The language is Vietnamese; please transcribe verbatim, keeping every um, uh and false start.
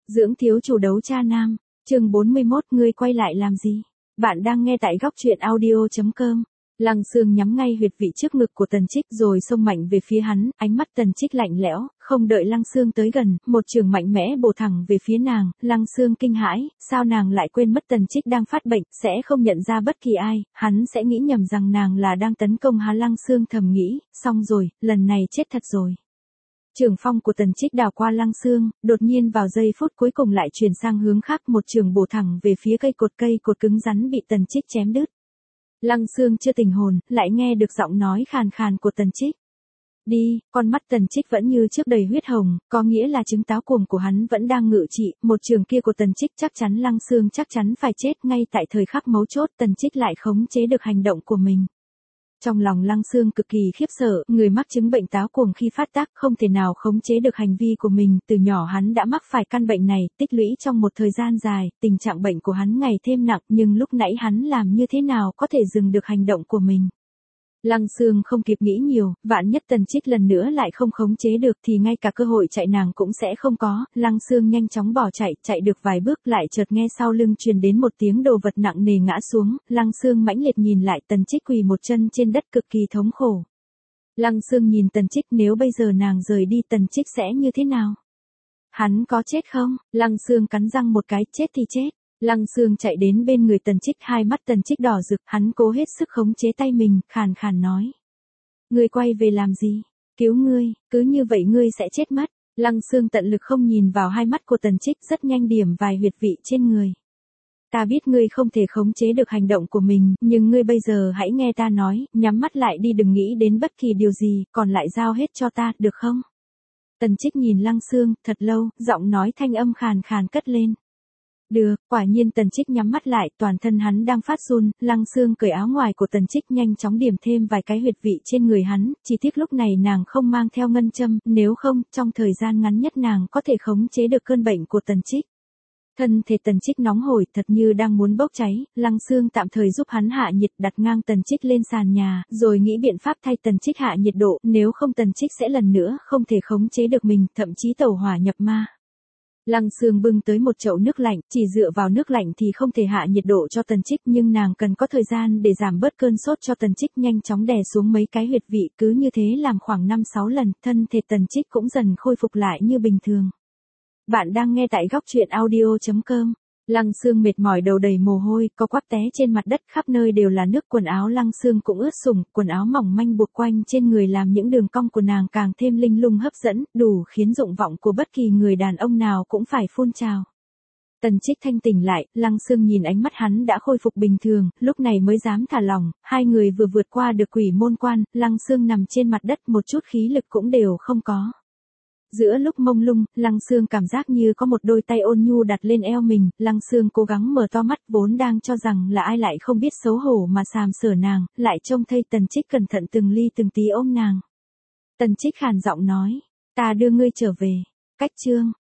Dưỡng thiếu chủ đấu cha nam, chương bốn mươi mốt, ngươi quay lại làm gì? Bạn đang nghe tại góc truyện audio chấm com. Lăng Sương nhắm ngay huyệt vị trước ngực của Tần Trích rồi xông mạnh về phía hắn, ánh mắt Tần Trích lạnh lẽo, không đợi Lăng Sương tới gần, một trường mạnh mẽ bổ thẳng về phía nàng. Lăng Sương kinh hãi, sao nàng lại quên mất Tần Trích đang phát bệnh, sẽ không nhận ra bất kỳ ai, hắn sẽ nghĩ nhầm rằng nàng là đang tấn công hắn. Lăng Sương thầm nghĩ, xong rồi, lần này chết thật rồi. Trường phong của Tần Trích đảo qua Lăng Sương, đột nhiên vào giây phút cuối cùng lại chuyển sang hướng khác, một trường bổ thẳng về phía cây cột cây cột cứng rắn bị Tần Trích chém đứt. Lăng Sương chưa tỉnh hồn, lại nghe được giọng nói khàn khàn của Tần Trích. Đi, con mắt Tần Trích vẫn như trước đầy huyết hồng, có nghĩa là chứng táo cuồng của hắn vẫn đang ngự trị, một trường kia của Tần Trích chắc chắn Lăng Sương chắc chắn phải chết. Ngay tại thời khắc mấu chốt, Tần Trích lại khống chế được hành động của mình. Trong lòng Lăng Sương cực kỳ khiếp sợ, người mắc chứng bệnh táo cuồng khi phát tác không thể nào khống chế được hành vi của mình, từ nhỏ hắn đã mắc phải căn bệnh này, tích lũy trong một thời gian dài, tình trạng bệnh của hắn ngày thêm nặng, nhưng lúc nãy hắn làm như thế nào có thể dừng được hành động của mình. Lăng Sương không kịp nghĩ nhiều, vạn nhất Tần Trích lần nữa lại không khống chế được thì ngay cả cơ hội chạy nàng cũng sẽ không có. Lăng Sương nhanh chóng bỏ chạy, chạy được vài bước lại chợt nghe sau lưng truyền đến một tiếng đồ vật nặng nề ngã xuống. Lăng Sương mãnh liệt nhìn lại, Tần Trích quỳ một chân trên đất cực kỳ thống khổ. Lăng Sương nhìn Tần Trích, nếu bây giờ nàng rời đi Tần Trích sẽ như thế nào? Hắn có chết không? Lăng Sương cắn răng một cái, chết thì chết. Lăng Sương chạy đến bên người Tần Trích, hai mắt Tần Trích đỏ rực, hắn cố hết sức khống chế tay mình, khàn khàn nói. Ngươi quay về làm gì? Cứu ngươi, cứ như vậy ngươi sẽ chết mất. Lăng Sương tận lực không nhìn vào hai mắt của Tần Trích, rất nhanh điểm vài huyệt vị trên người. Ta biết ngươi không thể khống chế được hành động của mình, nhưng ngươi bây giờ hãy nghe ta nói, nhắm mắt lại đi, đừng nghĩ đến bất kỳ điều gì, còn lại giao hết cho ta, được không? Tần Trích nhìn Lăng Sương, thật lâu, giọng nói thanh âm khàn khàn cất lên. Được, quả nhiên Tần Trích nhắm mắt lại, toàn thân hắn đang phát run. Lăng Sương cởi áo ngoài của Tần Trích, nhanh chóng điểm thêm vài cái huyệt vị trên người hắn, chỉ tiếc lúc này nàng không mang theo ngân châm, nếu không, trong thời gian ngắn nhất nàng có thể khống chế được cơn bệnh của Tần Trích. Thân thể Tần Trích nóng hổi, thật như đang muốn bốc cháy. Lăng Sương tạm thời giúp hắn hạ nhiệt, đặt ngang Tần Trích lên sàn nhà, rồi nghĩ biện pháp thay Tần Trích hạ nhiệt độ, nếu không Tần Trích sẽ lần nữa không thể khống chế được mình, thậm chí tẩu hỏa nhập ma. Lăng Sương bưng tới một chậu nước lạnh, chỉ dựa vào nước lạnh thì không thể hạ nhiệt độ cho Tần Trích, nhưng nàng cần có thời gian để giảm bớt cơn sốt cho Tần Trích. Nhanh chóng đè xuống mấy cái huyệt vị, cứ như thế làm khoảng năm sáu lần, thân thể Tần Trích cũng dần khôi phục lại như bình thường. Bạn đang nghe tại góc truyện audio chấm com. Lăng Sương mệt mỏi, đầu đầy mồ hôi, có quắp té trên mặt đất, khắp nơi đều là nước, quần áo Lăng Sương cũng ướt sũng, quần áo mỏng manh buộc quanh trên người làm những đường cong của nàng càng thêm linh lung hấp dẫn, đủ khiến dụng vọng của bất kỳ người đàn ông nào cũng phải phun trào. Tần Trích thanh tỉnh lại, Lăng Sương nhìn ánh mắt hắn đã khôi phục bình thường, lúc này mới dám thả lỏng. Hai người vừa vượt qua được quỷ môn quan, Lăng Sương nằm trên mặt đất, một chút khí lực cũng đều không có. Giữa lúc mông lung, Lăng Sương cảm giác như có một đôi tay ôn nhu đặt lên eo mình. Lăng Sương cố gắng mở to mắt, vốn đang cho rằng là ai lại không biết xấu hổ mà sàm sỡ nàng, lại trông thấy Tần Trích cẩn thận từng ly từng tí ôm nàng. Tần Trích khàn giọng nói, ta đưa ngươi trở về. Cách chương